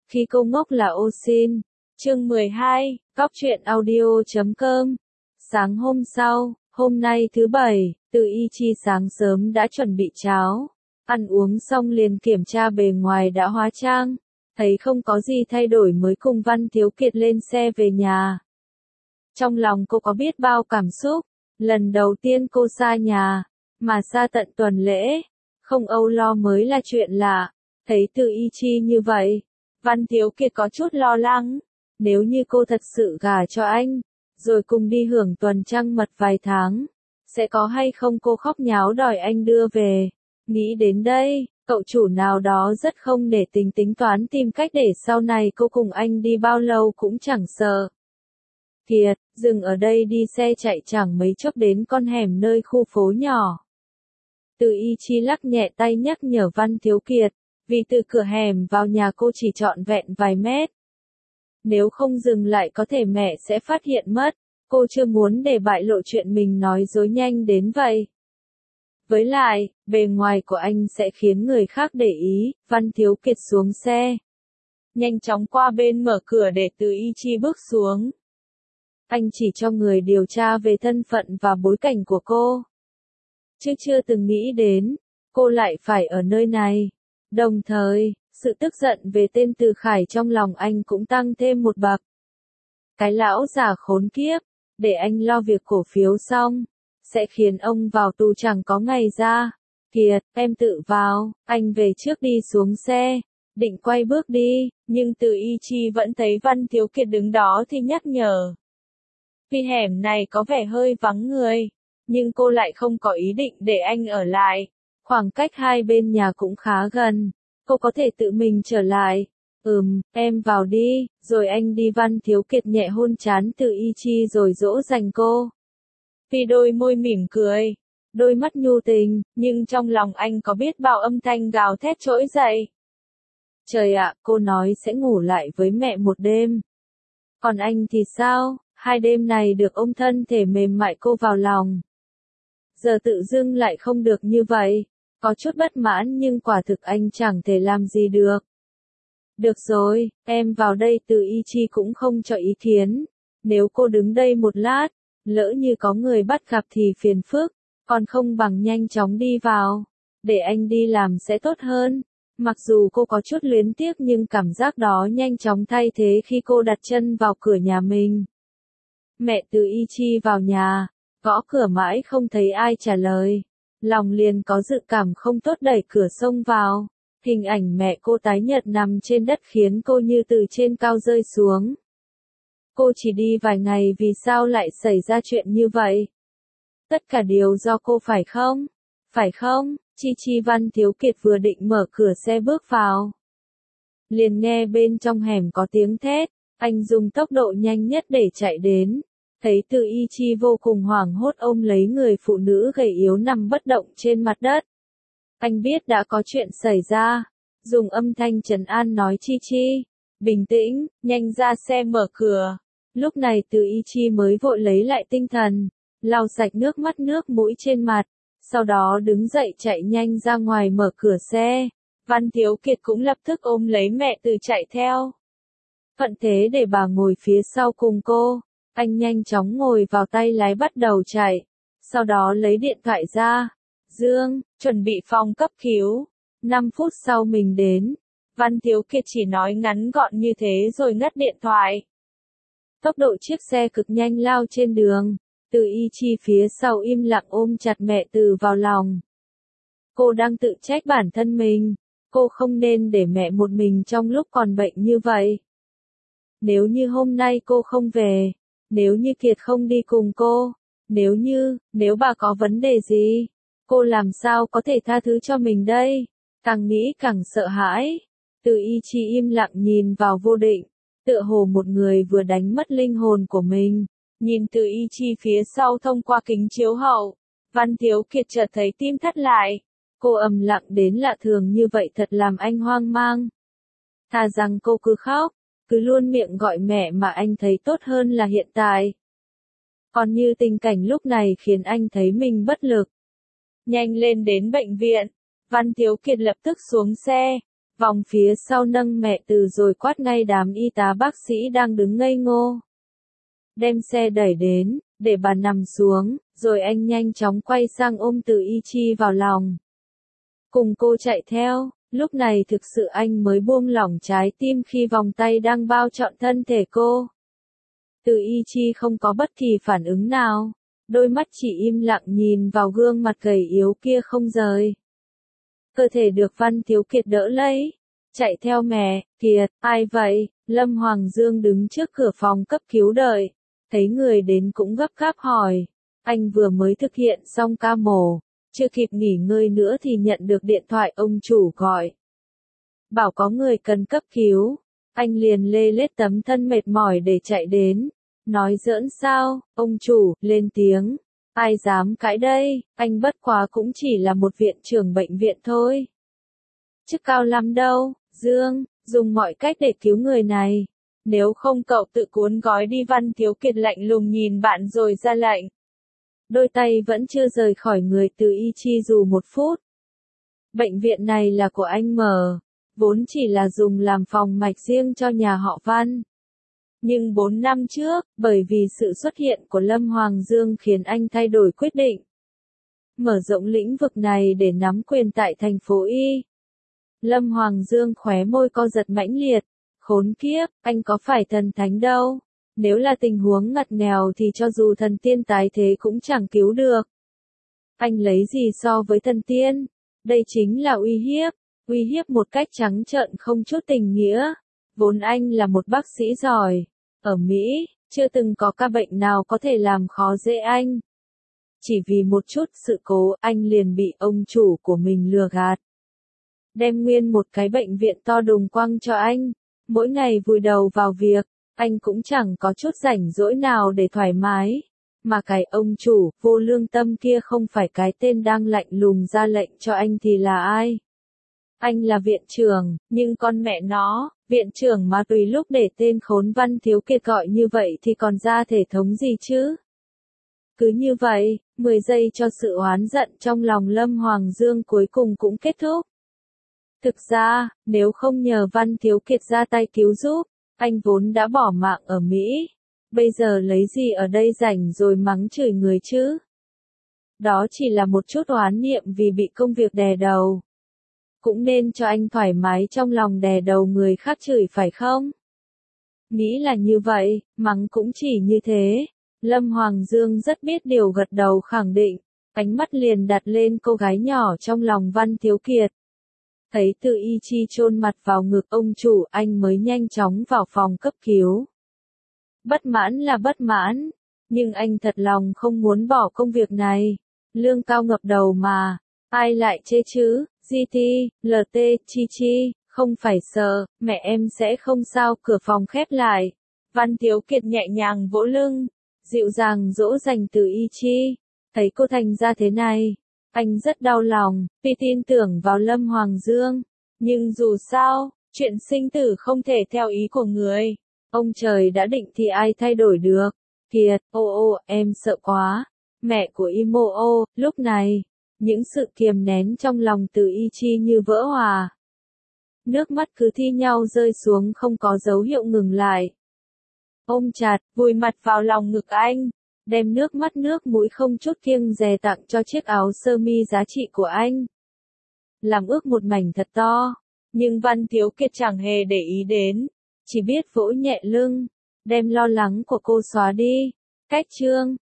Khi cô ngốc là ô xin. Chương 12, Góc truyện audio.com. Sáng hôm sau, hôm nay thứ Bảy, Từ Y Chi sáng sớm đã chuẩn bị cháo. Ăn uống xong liền kiểm tra bề ngoài đã hóa trang. Thấy không có gì thay đổi mới cùng Văn Thiếu Kiệt lên xe về nhà. Trong lòng cô có biết bao cảm xúc. Lần đầu tiên cô xa nhà, mà xa tận tuần lễ. Không âu lo mới là chuyện lạ. Thấy Từ Y Chi như vậy, Văn Thiếu Kiệt có chút lo lắng. Nếu như cô thật sự gả cho anh, rồi cùng đi hưởng tuần trăng mật vài tháng, sẽ có hay không cô khóc nháo đòi anh đưa về. Nghĩ đến đây, cậu chủ nào đó rất không nể tình tính toán tìm cách để sau này cô cùng anh đi bao lâu cũng chẳng sợ. Kiệt, dừng ở đây đi, xe chạy chẳng mấy chốc đến con hẻm nơi khu phố nhỏ. Từ Y Chi lắc nhẹ tay nhắc nhở Văn Thiếu Kiệt, vì từ cửa hẻm vào nhà cô chỉ trọn vẹn vài mét. Nếu không dừng lại có thể mẹ sẽ phát hiện mất, cô chưa muốn để bại lộ chuyện mình nói dối nhanh đến vậy. Với lại, bề ngoài của anh sẽ khiến người khác để ý. Văn Thiếu Kiệt xuống xe, nhanh chóng qua bên mở cửa để Từ Y Chi bước xuống. Anh chỉ cho người điều tra về thân phận và bối cảnh của cô. Chứ chưa từng nghĩ đến, cô lại phải ở nơi này. Đồng thời, sự tức giận về tên Từ Khải trong lòng anh cũng tăng thêm một bậc. Cái lão già khốn kiếp, để anh lo việc cổ phiếu xong, sẽ khiến ông vào tù chẳng có ngày ra. Kiệt, em tự vào, anh về trước đi. Xuống xe, định quay bước đi, nhưng Từ Y Chi vẫn thấy Văn Thiếu Kiệt đứng đó thì nhắc nhở. Vì hẻm này có vẻ hơi vắng người, nhưng cô lại không có ý định để anh ở lại. Khoảng cách hai bên nhà cũng khá gần, cô có thể tự mình trở lại. Em vào đi, rồi anh đi. Văn Thiếu Kiệt nhẹ hôn trán Từ Y Chi rồi dỗ dành cô. Vì đôi môi mỉm cười, đôi mắt nhu tình, nhưng trong lòng anh có biết bao âm thanh gào thét trỗi dậy. Trời ạ, cô nói sẽ ngủ lại với mẹ một đêm. Còn anh thì sao? 2 đêm này được ôm thân thể mềm mại cô vào lòng. Giờ tự dưng lại không được như vậy. Có chút bất mãn nhưng quả thực anh chẳng thể làm gì được. Được rồi, em vào đây. Từ Y Chi cũng không cho ý kiến. Nếu cô đứng đây một lát, lỡ như có người bắt gặp thì phiền phức, còn không bằng nhanh chóng đi vào. Để anh đi làm sẽ tốt hơn. Mặc dù cô có chút luyến tiếc nhưng cảm giác đó nhanh chóng thay thế khi cô đặt chân vào cửa nhà mình. Mẹ Từ Y Chi vào nhà, gõ cửa mãi không thấy ai trả lời. Lòng liền có dự cảm không tốt, đẩy cửa xông vào. Hình ảnh mẹ cô tái nhợt nằm trên đất khiến cô như từ trên cao rơi xuống. Cô chỉ đi vài ngày, vì sao lại xảy ra chuyện như vậy? Tất cả đều do cô phải không? Phải không? Chi. Văn Thiếu Kiệt vừa định mở cửa xe bước vào, liền nghe bên trong hẻm có tiếng thét. Anh dùng tốc độ nhanh nhất để chạy đến. Thấy Từ Y Chi vô cùng hoảng hốt ôm lấy người phụ nữ gầy yếu nằm bất động trên mặt đất. Anh biết đã có chuyện xảy ra. Dùng âm thanh trấn an nói Chi, bình tĩnh, nhanh ra xe mở cửa. Lúc này Từ Y Chi mới vội lấy lại tinh thần, lau sạch nước mắt nước mũi trên mặt. Sau đó đứng dậy chạy nhanh ra ngoài mở cửa xe. Văn Thiếu Kiệt cũng lập tức ôm lấy mẹ Từ chạy theo. Thuận thế để bà ngồi phía sau cùng cô. Anh nhanh chóng ngồi vào tay lái bắt đầu chạy. Sau đó lấy điện thoại ra. Dương, chuẩn bị phòng cấp cứu. 5 phút sau mình đến. Văn Thiếu Kiệt chỉ nói ngắn gọn như thế rồi ngắt điện thoại. Tốc độ chiếc xe cực nhanh lao trên đường. Từ Y Chi phía sau im lặng ôm chặt mẹ Từ vào lòng. Cô đang tự trách bản thân mình. Cô không nên để mẹ một mình trong lúc còn bệnh như vậy. Nếu như hôm nay cô không về, nếu như Kiệt không đi cùng cô, nếu bà có vấn đề gì, cô làm sao có thể tha thứ cho mình đây? Càng nghĩ càng sợ hãi. Từ Y Chi im lặng nhìn vào vô định, tựa hồ một người vừa đánh mất linh hồn của mình. Nhìn Từ Y Chi phía sau thông qua kính chiếu hậu, Văn Thiếu Kiệt chợt thấy tim thắt lại. Cô ầm lặng đến lạ thường như vậy thật làm anh hoang mang. Thà rằng cô cứ khóc, cứ luôn miệng gọi mẹ mà anh thấy tốt hơn là hiện tại. Còn như tình cảnh lúc này khiến anh thấy mình bất lực. Nhanh lên đến bệnh viện. Văn Thiếu Kiệt lập tức xuống xe. vòng phía sau nâng mẹ Từ rồi quát ngay đám y tá bác sĩ đang đứng ngây ngô. Đem xe đẩy đến, để bà nằm xuống, rồi anh nhanh chóng quay sang ôm Từ Y Chi vào lòng. Cùng cô chạy theo, lúc này thực sự anh mới buông lỏng trái tim khi vòng tay đang bao trọn thân thể cô. Từ Y Chi không có bất kỳ phản ứng nào, đôi mắt chỉ im lặng nhìn vào gương mặt gầy yếu kia không rời. Cơ thể được Văn Thiếu Kiệt đỡ lấy. Chạy theo mẹ, Kiệt, ai vậy? Lâm Hoàng Dương đứng trước cửa phòng cấp cứu đợi. Thấy người đến cũng gấp gáp hỏi. Anh vừa mới thực hiện xong ca mổ. Chưa kịp nghỉ ngơi nữa thì nhận được điện thoại ông chủ gọi. Bảo có người cần cấp cứu. Anh liền lê lết tấm thân mệt mỏi để chạy đến. Nói giỡn sao, ông chủ, lên tiếng. Ai dám cãi đây, anh bất quá cũng chỉ là một viện trưởng bệnh viện thôi. Chức cao lắm đâu, Dương, dùng mọi cách để cứu người này. Nếu không cậu tự cuốn gói đi. Văn Thiếu Kiệt lạnh lùng nhìn bạn rồi ra lệnh. Đôi tay vẫn chưa rời khỏi người Từ Y Chi dù một phút. Bệnh viện này là của anh mở, vốn chỉ là dùng làm phòng mạch riêng cho nhà họ Văn. Nhưng 4 năm trước, bởi vì sự xuất hiện của Lâm Hoàng Dương khiến anh thay đổi quyết định. Mở rộng lĩnh vực này để nắm quyền tại thành phố Y. Lâm Hoàng Dương khóe môi co giật mãnh liệt. Khốn kiếp, anh có phải thần thánh đâu. Nếu là tình huống ngặt nghèo thì cho dù thần tiên tái thế cũng chẳng cứu được. Anh lấy gì so với thần tiên? Đây chính là uy hiếp một cách trắng trợn không chút tình nghĩa. Vốn anh là một bác sĩ giỏi. Ở Mỹ, chưa từng có ca bệnh nào có thể làm khó dễ anh. Chỉ vì một chút sự cố, anh liền bị ông chủ của mình lừa gạt. Đem nguyên một cái bệnh viện to đùng quăng cho anh. Mỗi ngày vùi đầu vào việc, anh cũng chẳng có chút rảnh rỗi nào để thoải mái. Mà cái ông chủ, vô lương tâm kia không phải cái tên đang lạnh lùng ra lệnh cho anh thì là ai? Anh là viện trưởng, nhưng con mẹ nó, viện trưởng mà tùy lúc để tên khốn Văn Thiếu Kiệt gọi như vậy thì còn ra thể thống gì chứ? Cứ như vậy, 10 giây cho sự oán giận trong lòng Lâm Hoàng Dương cuối cùng cũng kết thúc. Thực ra, nếu không nhờ Văn Thiếu Kiệt ra tay cứu giúp, anh vốn đã bỏ mạng ở Mỹ. Bây giờ lấy gì ở đây rảnh rồi mắng chửi người chứ? Đó chỉ là một chút oán niệm vì bị công việc đè đầu. Cũng nên cho anh thoải mái trong lòng đè đầu người khác chửi phải không? Nghĩ là như vậy, mắng cũng chỉ như thế. Lâm Hoàng Dương rất biết điều gật đầu khẳng định, ánh mắt liền đặt lên cô gái nhỏ trong lòng Văn Thiếu Kiệt. Thấy Từ Y Chi chôn mặt vào ngực ông chủ, anh mới nhanh chóng vào phòng cấp cứu. Bất mãn là bất mãn, nhưng anh thật lòng không muốn bỏ công việc này. Lương cao ngập đầu mà, ai lại chê chứ? GT, LT, Chi Chi, không phải sợ, mẹ em sẽ không sao. Cửa phòng khép lại. Văn Thiếu Kiệt nhẹ nhàng vỗ lưng, dịu dàng dỗ dành Từ Y Chi. Thấy cô thành ra thế này, anh rất đau lòng, vì tin tưởng vào Lâm Hoàng Dương. Nhưng dù sao, chuyện sinh tử không thể theo ý của người. Ông trời đã định thì ai thay đổi được. Kiệt, em sợ quá. Mẹ của Imo, lúc này, những sự kiềm nén trong lòng Từ Y Chi như vỡ hòa. Nước mắt cứ thi nhau rơi xuống không có dấu hiệu ngừng lại. Ôm chặt, vùi mặt vào lòng ngực anh. Đem nước mắt nước mũi không chút kiêng dè tặng cho chiếc áo sơ mi giá trị của anh. Làm ước một mảnh thật to. Nhưng Văn Thiếu Kiệt chẳng hề để ý đến. Chỉ biết vỗ nhẹ lưng. Đem lo lắng của cô xóa đi. Cách chương.